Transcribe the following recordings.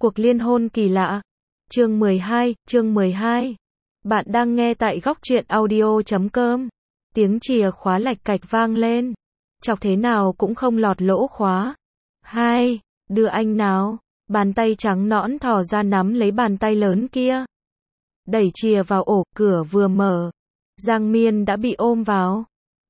Cuộc liên hôn kỳ lạ. Chương 12. Bạn đang nghe tại góc truyện audio.com. Tiếng chìa khóa lạch cạch vang lên. Chọc thế nào cũng không lọt lỗ khóa. Hai, đưa anh nào. Bàn tay trắng nõn thò ra nắm lấy bàn tay lớn kia. Đẩy chìa vào ổ, cửa vừa mở. Giang Miên đã bị ôm vào.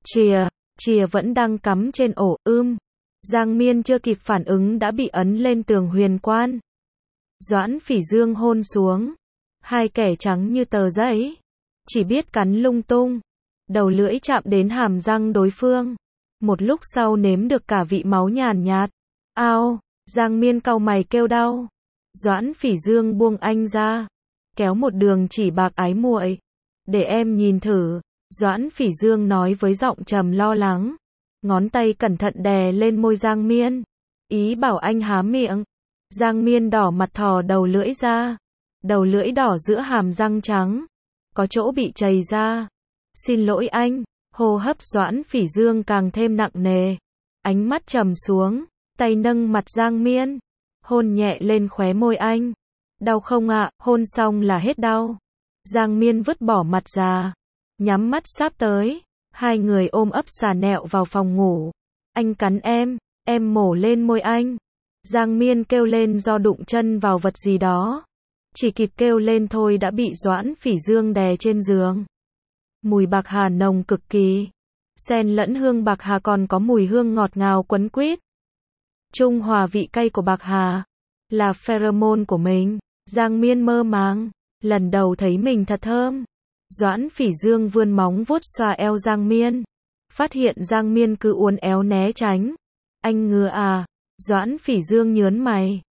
Chìa vẫn đang cắm trên ổ, Giang Miên chưa kịp phản ứng đã bị ấn lên tường huyền quan. Doãn Phỉ Dương hôn xuống. Hai kẻ trắng như tờ giấy. Chỉ biết cắn lung tung. Đầu lưỡi chạm đến hàm răng đối phương. Một lúc sau nếm được cả vị máu nhàn nhạt. Ao, Giang Miên cau mày kêu đau. Doãn Phỉ Dương buông anh ra. Kéo một đường chỉ bạc ái muội. Để em nhìn thử. Doãn Phỉ Dương nói với giọng trầm lo lắng. Ngón tay cẩn thận đè lên môi Giang Miên. Ý bảo anh há miệng. Giang Miên đỏ mặt thò đầu lưỡi ra. Đầu lưỡi đỏ giữa hàm răng trắng. Có chỗ bị chày ra. Xin lỗi anh. Hô hấp Doãn Phỉ Dương càng thêm nặng nề. Ánh mắt trầm xuống. Tay nâng mặt Giang Miên. Hôn nhẹ lên khóe môi anh. Đau không ạ? Hôn xong là hết đau. Giang Miên vứt bỏ mặt ra. Nhắm mắt sáp tới. Hai người ôm ấp xà nẹo vào phòng ngủ. Anh cắn em mổ lên môi anh. Giang Miên kêu lên do đụng chân vào vật gì đó. Chỉ kịp kêu lên thôi đã bị Doãn Phỉ Dương đè trên giường. Mùi bạc hà nồng cực kỳ. Xen lẫn hương bạc hà còn có mùi hương ngọt ngào quấn quýt. Trung hòa vị cay của bạc hà. Là pheromone của mình. Giang Miên mơ màng. Lần đầu thấy mình thật thơm. Doãn Phỉ Dương vươn móng vuốt xoa eo Giang Miên. Phát hiện Giang Miên cứ uốn éo né tránh. Anh ngứa à? Doãn Phỉ Dương nhớn mày.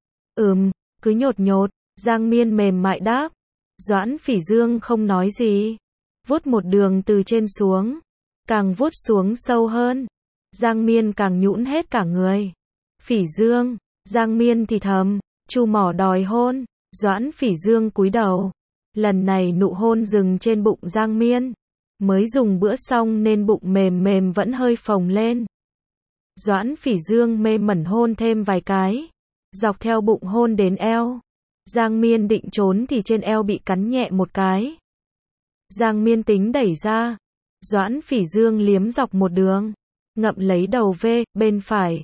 Cứ nhột. Giang Miên mềm mại đáp. Doãn Phỉ Dương không nói gì. Vuốt một đường từ trên xuống. Càng vuốt xuống sâu hơn. Giang Miên càng nhũn hết cả người. Phỉ Dương. Giang Miên thì thầm. Chu mỏ đòi hôn. Doãn Phỉ Dương cúi đầu. Lần này nụ hôn dừng trên bụng Giang Miên. Mới dùng bữa xong nên bụng mềm vẫn hơi phồng lên. Doãn Phỉ Dương mê mẩn hôn thêm vài cái. Dọc theo bụng hôn đến eo. Giang Miên định trốn thì trên eo bị cắn nhẹ một cái. Giang Miên tính đẩy ra. Doãn Phỉ Dương liếm dọc một đường. Ngậm lấy đầu bên phải.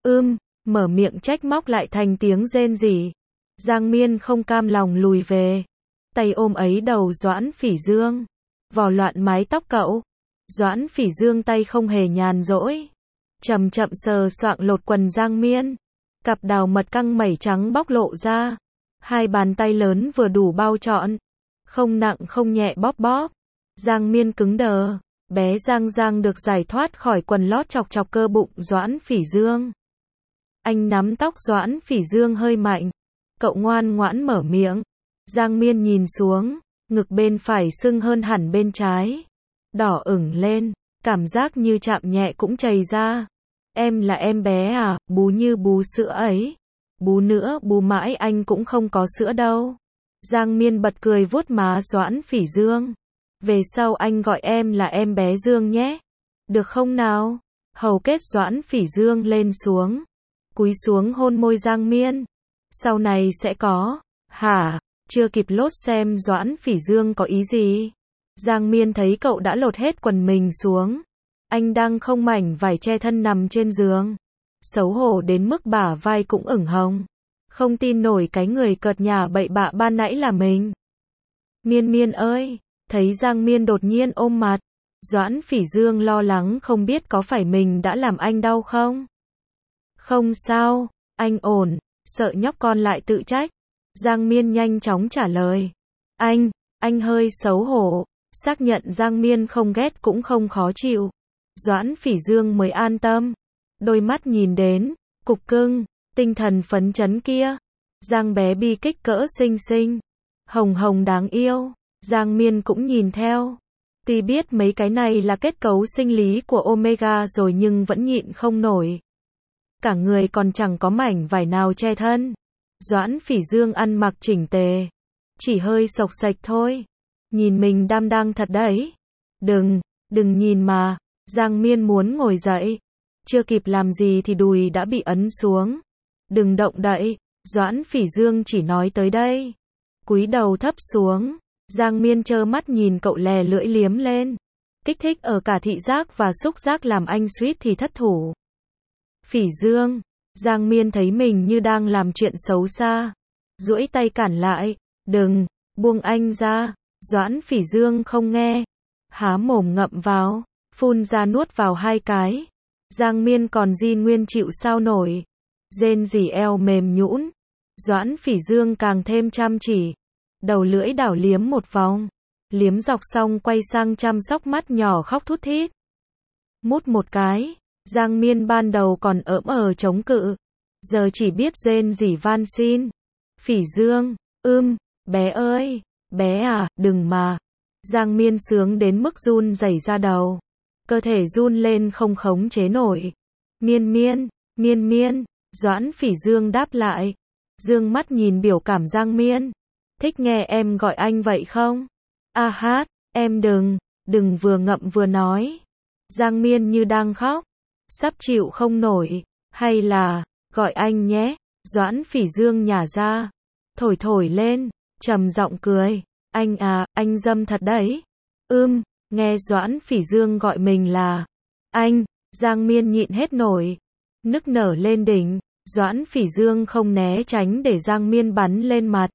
Mở miệng trách móc lại thành tiếng rên rỉ. Giang Miên không cam lòng lùi về. Tay ôm ấy đầu Doãn Phỉ Dương. Vò loạn mái tóc cậu. Doãn Phỉ Dương tay không hề nhàn rỗi. Chậm sờ soạng lột quần Giang Miên. Cặp đào mật căng mẩy trắng bóc lộ ra. Hai bàn tay lớn vừa đủ bao trọn. Không nặng không nhẹ bóp. Giang Miên cứng đờ. Bé Giang được giải thoát khỏi quần lót chọc cơ bụng Doãn Phỉ Dương. Anh nắm tóc Doãn Phỉ Dương hơi mạnh. Cậu ngoan ngoãn mở miệng. Giang Miên nhìn xuống. Ngực bên phải sưng hơn hẳn bên trái. Đỏ ửng lên. Cảm giác như chạm nhẹ cũng chảy ra. Em là em bé à? Bú như bú sữa ấy. Bú nữa, bú mãi anh cũng không có sữa đâu. Giang Miên bật cười vuốt má Doãn Phỉ Dương. Về sau anh gọi em là em bé Dương nhé. Được không nào? Hầu kết Doãn Phỉ Dương lên xuống. Cúi xuống hôn môi Giang Miên. Sau này sẽ có. Hả? Chưa kịp lốt xem Doãn Phỉ Dương có ý gì. Giang Miên thấy cậu đã lột hết quần mình xuống. Anh đang không mảnh vải che thân nằm trên giường. Xấu hổ đến mức bả vai cũng ửng hồng. Không tin nổi cái người cợt nhả bậy bạ ban nãy là mình. Miên ơi. Thấy Giang Miên đột nhiên ôm mặt. Doãn Phỉ Dương lo lắng không biết có phải mình đã làm anh đau không. Không sao. Anh ổn. Sợ nhóc con lại tự trách. Giang Miên nhanh chóng trả lời. Anh hơi xấu hổ. Xác nhận Giang Miên không ghét cũng không khó chịu. Doãn Phỉ Dương mới an tâm. Đôi mắt nhìn đến. Cục cưng. Tinh thần phấn chấn kia. Giang bé bi kích cỡ xinh. Hồng đáng yêu. Giang Miên cũng nhìn theo. Tuy biết mấy cái này là kết cấu sinh lý của Omega rồi nhưng vẫn nhịn không nổi. Cả người còn chẳng có mảnh vải nào che thân. Doãn Phỉ Dương ăn mặc chỉnh tề. Chỉ hơi xộc xệch thôi. Nhìn mình đang thật đấy. Đừng nhìn mà. Giang Miên muốn ngồi dậy. Chưa kịp làm gì thì đùi đã bị ấn xuống. Đừng động đậy. Doãn Phỉ Dương chỉ nói tới đây. Cúi đầu thấp xuống. Giang Miên trơ mắt nhìn cậu lè lưỡi liếm lên. Kích thích ở cả thị giác và xúc giác làm anh suýt thì thất thủ. Phỉ Dương. Giang Miên thấy mình như đang làm chuyện xấu xa. Duỗi tay cản lại. Đừng, buông anh ra. Doãn Phỉ Dương không nghe. Há mồm ngậm vào. Phun ra nuốt vào 2 cái. Giang Miên còn di nguyên chịu sao nổi. Rên rỉ eo mềm nhũn. Doãn Phỉ Dương càng thêm chăm chỉ. Đầu lưỡi đảo liếm một vòng. Liếm dọc xong quay sang chăm sóc mắt nhỏ khóc thút thít. Mút một cái. Giang Miên ban đầu còn ỡm chống cự. Giờ chỉ biết rên rỉ van xin. Phỉ Dương, bé ơi, bé à, đừng mà. Giang Miên sướng đến mức run rẩy ra đầu. Cơ thể run lên không khống chế nổi. Miên. Doãn Phỉ Dương đáp lại. Dương mắt nhìn biểu cảm Giang Miên. Thích nghe em gọi anh vậy không? A hát, em đừng vừa ngậm vừa nói. Giang Miên như đang khóc. Sắp chịu không nổi. Hay là, gọi anh nhé. Doãn Phỉ Dương nhả ra. Thổi lên, trầm giọng cười. Anh à, anh dâm thật đấy. Nghe Doãn Phỉ Dương gọi mình là anh, Giang Miên nhịn hết nổi. Nức nở lên đỉnh. Doãn Phỉ Dương không né tránh để Giang Miên bắn lên mặt.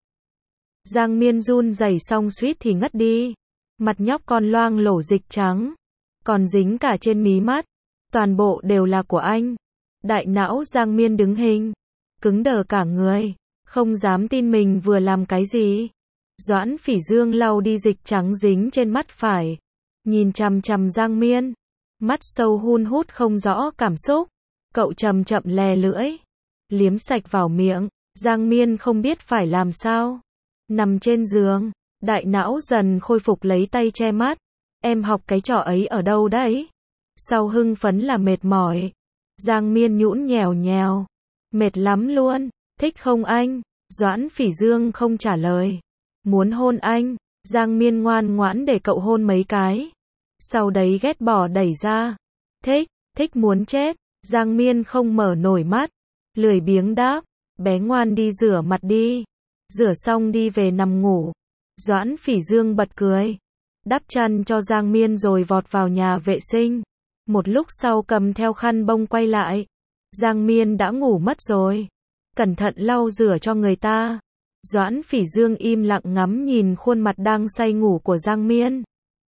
Giang Miên run rẩy xong suýt thì ngất đi. Mặt nhóc con loang lổ dịch trắng. Còn dính cả trên mí mắt. Toàn bộ đều là của anh. Đại não Giang Miên đứng hình. Cứng đờ cả người. Không dám tin mình vừa làm cái gì. Doãn Phỉ Dương lau đi dịch trắng dính trên mắt phải. Nhìn chằm chằm Giang Miên. Mắt sâu hun hút không rõ cảm xúc. Cậu chậm chậm lè lưỡi. Liếm sạch vào miệng. Giang Miên không biết phải làm sao. Nằm trên giường. Đại não dần khôi phục lấy tay che mắt. Em học cái trò ấy ở đâu đấy? Sau hưng phấn là mệt mỏi. Giang Miên nhũn nhèo. Mệt lắm luôn. Thích không anh? Doãn Phỉ Dương không trả lời. Muốn hôn anh. Giang Miên ngoan ngoãn để cậu hôn mấy cái. Sau đấy ghét bỏ đẩy ra. Thích muốn chết. Giang Miên không mở nổi mắt. Lười biếng đáp. Bé ngoan đi rửa mặt đi. Rửa xong đi về nằm ngủ. Doãn Phỉ Dương bật cười. Đắp chăn cho Giang Miên rồi vọt vào nhà vệ sinh. Một lúc sau cầm theo khăn bông quay lại. Giang Miên đã ngủ mất rồi. Cẩn thận lau rửa cho người ta. Doãn Phỉ Dương im lặng ngắm nhìn khuôn mặt đang say ngủ của Giang Miên.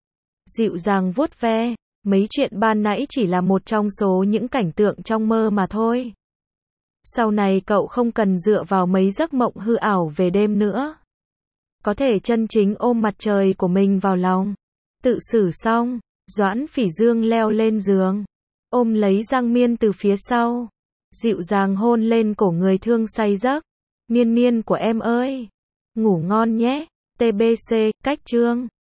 Dịu dàng vuốt ve. Mấy chuyện ban nãy chỉ là một trong số những cảnh tượng trong mơ mà thôi. Sau này cậu không cần dựa vào mấy giấc mộng hư ảo về đêm nữa. Có thể chân chính ôm mặt trời của mình vào lòng. Tự xử xong, Doãn Phỉ Dương leo lên giường. Ôm lấy Giang Miên từ phía sau. Dịu dàng hôn lên cổ người thương say giấc. Miên của em ơi. Ngủ ngon nhé. TBC, cách chương.